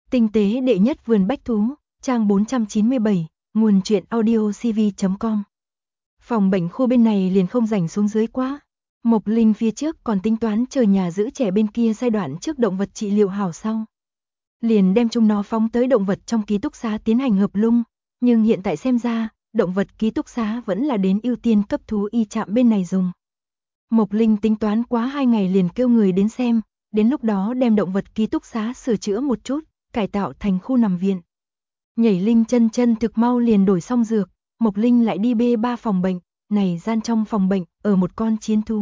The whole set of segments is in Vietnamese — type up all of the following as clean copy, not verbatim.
Tinh tế đệ nhất vườn bách thú, trang 497, nguồn truyện audiocv.com. Phòng bệnh khu bên này liền không rảnh xuống dưới quá. Mộc Linh phía trước còn tính toán chờ nhà giữ trẻ bên kia giai đoạn trước động vật trị liệu hảo sau. Liền đem chúng nó phóng tới động vật trong ký túc xá tiến hành hợp lung, nhưng hiện tại xem ra, động vật ký túc xá vẫn là đến ưu tiên cấp thú y trạm bên này dùng. Mộc Linh tính toán quá 2 ngày liền kêu người đến xem, đến lúc đó đem động vật ký túc xá sửa chữa một chút, cải tạo thành khu nằm viện. Nhảy Linh chân thực mau liền đổi xong dược, Mộc Linh lại đi B3 phòng bệnh, này gian trong phòng bệnh, ở một con chiến thú.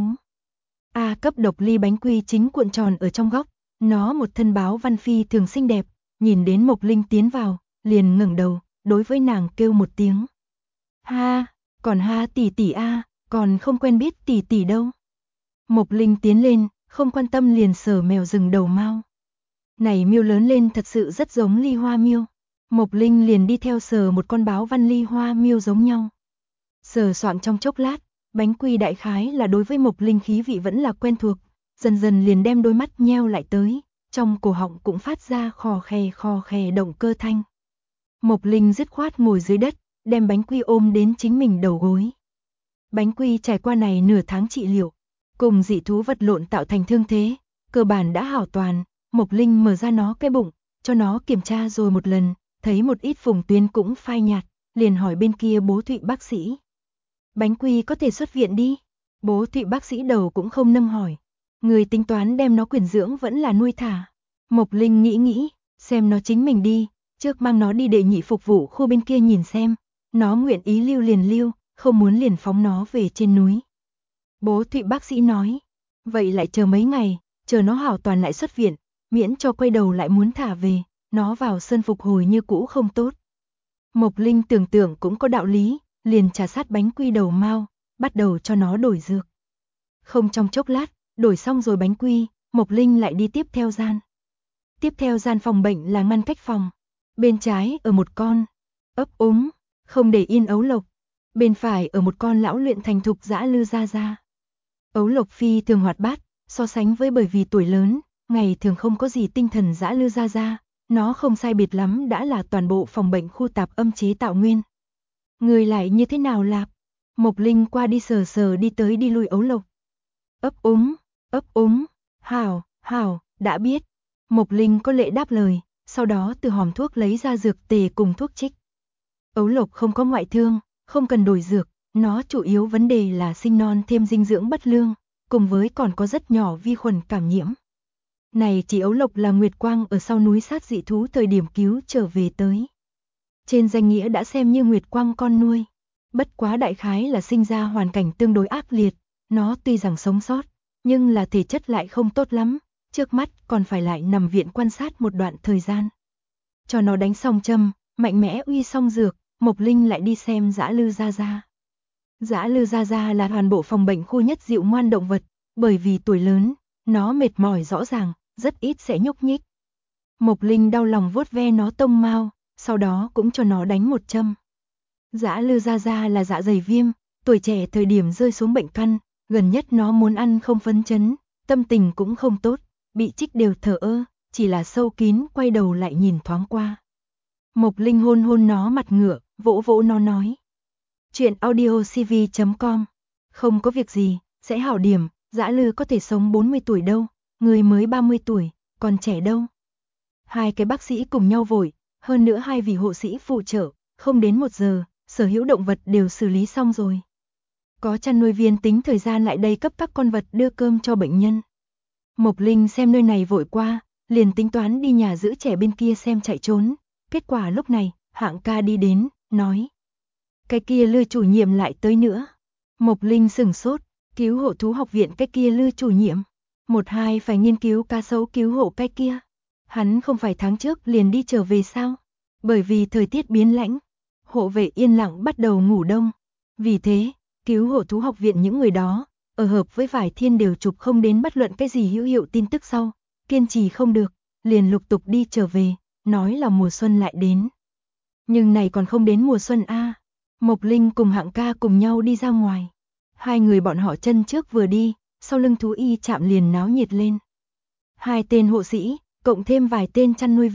A cấp độc ly bánh quy chính cuộn tròn ở trong góc, nó một thân báo văn phi thường xinh đẹp, nhìn đến Mộc Linh tiến vào, liền ngẩng đầu, đối với nàng kêu một tiếng. Ha, còn ha tỷ tỷ a, còn không quen biết tỷ tỷ đâu. Mộc Linh tiến lên, không quan tâm liền sờ mèo rừng đầu mao. Này miêu lớn lên thật sự rất giống ly hoa miêu. Mộc Linh liền đi theo sờ một con báo văn ly hoa miêu giống nhau. Sờ soạn trong chốc lát, bánh quy đại khái là đối với Mộc Linh khí vị vẫn là quen thuộc, dần dần liền đem đôi mắt nheo lại tới, trong cổ họng cũng phát ra khò khè động cơ thanh. Mộc Linh dứt khoát ngồi dưới đất, đem bánh quy ôm đến chính mình đầu gối. Bánh quy trải qua này nửa tháng trị liệu, cùng dị thú vật lộn tạo thành thương thế, cơ bản đã hảo toàn. Mộc Linh mở ra nó cái bụng, cho nó kiểm tra rồi một lần, thấy một ít vùng tuyến cũng phai nhạt, liền hỏi bên kia bố Thụy bác sĩ. Bánh quy có thể xuất viện đi. Bố Thụy bác sĩ đầu cũng không nâng hỏi. Người tính toán đem nó quyển dưỡng vẫn là nuôi thả. Mộc Linh nghĩ, xem nó chính mình đi, trước mang nó đi đệ nhị phục vụ khu bên kia nhìn xem. Nó nguyện ý lưu liền lưu, không muốn liền phóng nó về trên núi. Bố Thụy bác sĩ nói, vậy lại chờ mấy ngày, chờ nó hảo toàn lại xuất viện, miễn cho quay đầu lại muốn thả về, nó vào sân phục hồi như cũ không tốt. Mộc Linh tưởng tượng cũng có đạo lý, liền trà sát bánh quy đầu mao, bắt đầu cho nó đổi dược. Không trong chốc lát, đổi xong rồi bánh quy, Mộc Linh lại đi tiếp theo gian. Tiếp theo gian phòng bệnh là ngăn cách phòng. Bên trái ở một con ấp úng, không để yên ấu lộc. Bên phải ở một con lão luyện thành thục dã lư gia gia. Ấu lộc phi thường hoạt bát, so sánh với bởi vì tuổi lớn, ngày thường không có gì tinh thần dã lư gia gia, nó không sai biệt lắm đã là toàn bộ phòng bệnh khu tạp âm chế tạo nguyên. Người lại như thế nào lạp? Mộc Linh qua đi sờ sờ đi tới đi lui ấu lộc. Ấp úng, hảo, đã biết. Mộc Linh có lệ đáp lời, sau đó từ hòm thuốc lấy ra dược tề cùng thuốc trích. Ấu lộc không có ngoại thương, không cần đổi dược, nó chủ yếu vấn đề là sinh non thêm dinh dưỡng bất lương, cùng với còn có rất nhỏ vi khuẩn cảm nhiễm. Này chỉ ấu lộc là Nguyệt Quang ở sau núi sát dị thú thời điểm cứu trở về tới. Trên danh nghĩa đã xem như Nguyệt Quang con nuôi. Bất quá đại khái là sinh ra hoàn cảnh tương đối ác liệt, nó tuy rằng sống sót, nhưng là thể chất lại không tốt lắm, trước mắt còn phải lại nằm viện quan sát một đoạn thời gian. Cho nó đánh xong châm, mạnh mẽ uy xong dược, Mộc Linh lại đi xem dã lư gia gia. Dã lư gia gia là toàn bộ phòng bệnh khu nhất dịu ngoan động vật, bởi vì tuổi lớn, nó mệt mỏi rõ ràng, rất ít sẽ nhúc nhích. Mộc Linh đau lòng vuốt ve nó tông mao, sau đó cũng cho nó đánh một châm. Dã lư gia gia là dạ dày viêm, tuổi trẻ thời điểm rơi xuống bệnh căn, gần nhất nó muốn ăn không phấn chấn, tâm tình cũng không tốt, bị trích đều thờ ơ, chỉ là sâu kín quay đầu lại nhìn thoáng qua. Mộc Linh hôn hôn nó mặt ngựa, vỗ vỗ nó nói. Chuyện audiocv.com. Không có việc gì, sẽ hảo điểm, dã lư có thể sống 40 tuổi đâu, người mới 30 tuổi, còn trẻ đâu. Hai cái bác sĩ cùng nhau vội, hơn nữa 2 vị hộ sĩ phụ trợ, không đến 1 giờ, sở hữu động vật đều xử lý xong rồi. Có chăn nuôi viên tính thời gian lại đây cấp các con vật đưa cơm cho bệnh nhân. Mộc Linh xem nơi này vội qua, liền tính toán đi nhà giữ trẻ bên kia xem chạy trốn. Kết quả lúc này, Hạng ca đi đến, nói. Cái kia Lư chủ nhiệm lại tới nữa. Mộc Linh sửng sốt, cứu hộ thú học viện cái kia Lư chủ nhiệm. 1-2 phải nghiên cứu cá sấu cứu hộ cái kia. Hắn không phải tháng trước liền đi trở về sao? Bởi vì thời tiết biến lãnh, hộ vệ yên lặng bắt đầu ngủ đông. Vì thế, cứu hộ thú học viện những người đó, ở hợp với vài thiên đều chụp không đến bất luận cái gì hữu hiệu tin tức sau. Kiên trì không được, liền lục tục đi trở về, nói là mùa xuân lại đến. Nhưng này còn không đến mùa xuân a. Mộc Linh cùng Hạng ca cùng nhau đi ra ngoài. 2 người bọn họ chân trước vừa đi, sau lưng thú y chạm liền náo nhiệt lên. 2 tên hộ sĩ, cộng thêm vài tên chăn nuôi viên,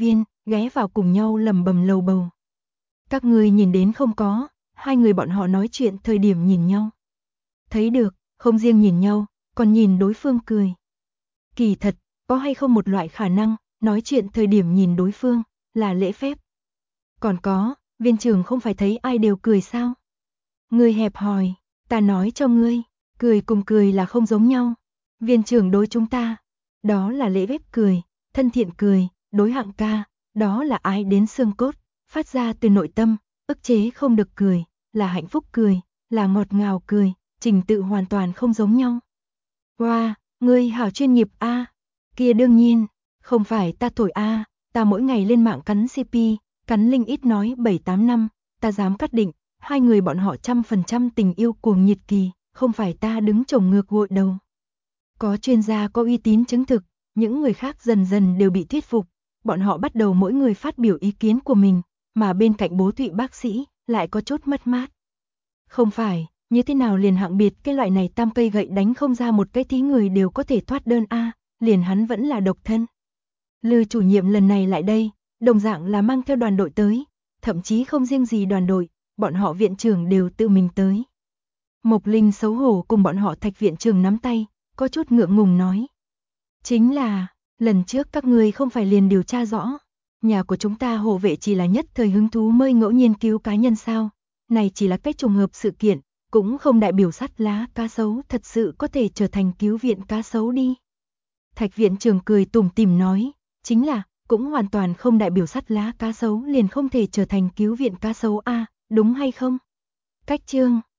ghé vào cùng nhau lầm bầm lầu bầu. Các ngươi nhìn đến không có, hai người bọn họ nói chuyện thời điểm nhìn nhau. Thấy được, không riêng nhìn nhau, còn nhìn đối phương cười. Kỳ thật, có hay không một loại khả năng, nói chuyện thời điểm nhìn đối phương, là lễ phép. Còn có, Viên Trường không phải thấy ai đều cười sao? Ngươi hẹp hòi, ta nói cho ngươi, cười cùng cười là không giống nhau. Viên Trường đối chúng ta, đó là lễ phép cười, thân thiện cười, đối Hạng ca, đó là ái đến xương cốt, phát ra từ nội tâm, ức chế không được cười, là hạnh phúc cười, là ngọt ngào cười, trình tự hoàn toàn không giống nhau. Wow, ngươi hảo chuyên nghiệp a. Kia đương nhiên, không phải ta thổi a, ta mỗi ngày lên mạng cắn CP, cắn link ít nói 7-8 năm, ta dám cắt định, hai người bọn họ 100% tình yêu cuồng nhiệt kỳ, không phải ta đứng chồng ngược gội đầu. Có chuyên gia có uy tín chứng thực, những người khác dần dần đều bị thuyết phục, bọn họ bắt đầu mỗi người phát biểu ý kiến của mình, mà bên cạnh Bố Thụy bác sĩ lại có chút mất mát. Không phải, như thế nào liền Hạng biệt cái loại này tam cây gậy đánh không ra một cái thí người đều có thể thoát đơn a, liền hắn vẫn là độc thân. Lư chủ nhiệm lần này lại đây, đồng dạng là mang theo đoàn đội tới, thậm chí không riêng gì đoàn đội, bọn họ viện trưởng đều tự mình tới. Mộc Linh xấu hổ cùng bọn họ Thạch viện trưởng nắm tay, có chút ngượng ngùng nói. Chính là, lần trước các ngươi không phải liền điều tra rõ, nhà của chúng ta hộ vệ chỉ là nhất thời hứng thú mới ngẫu nhiên cứu cá nhân sao, này chỉ là cách trùng hợp sự kiện, cũng không đại biểu sắt lá cá sấu thật sự có thể trở thành cứu viện cá sấu đi. Thạch viện trưởng cười tủm tỉm nói, chính là, cũng hoàn toàn không đại biểu sắt lá cá sấu liền không thể trở thành cứu viện cá sấu a, đúng hay không? Cách chương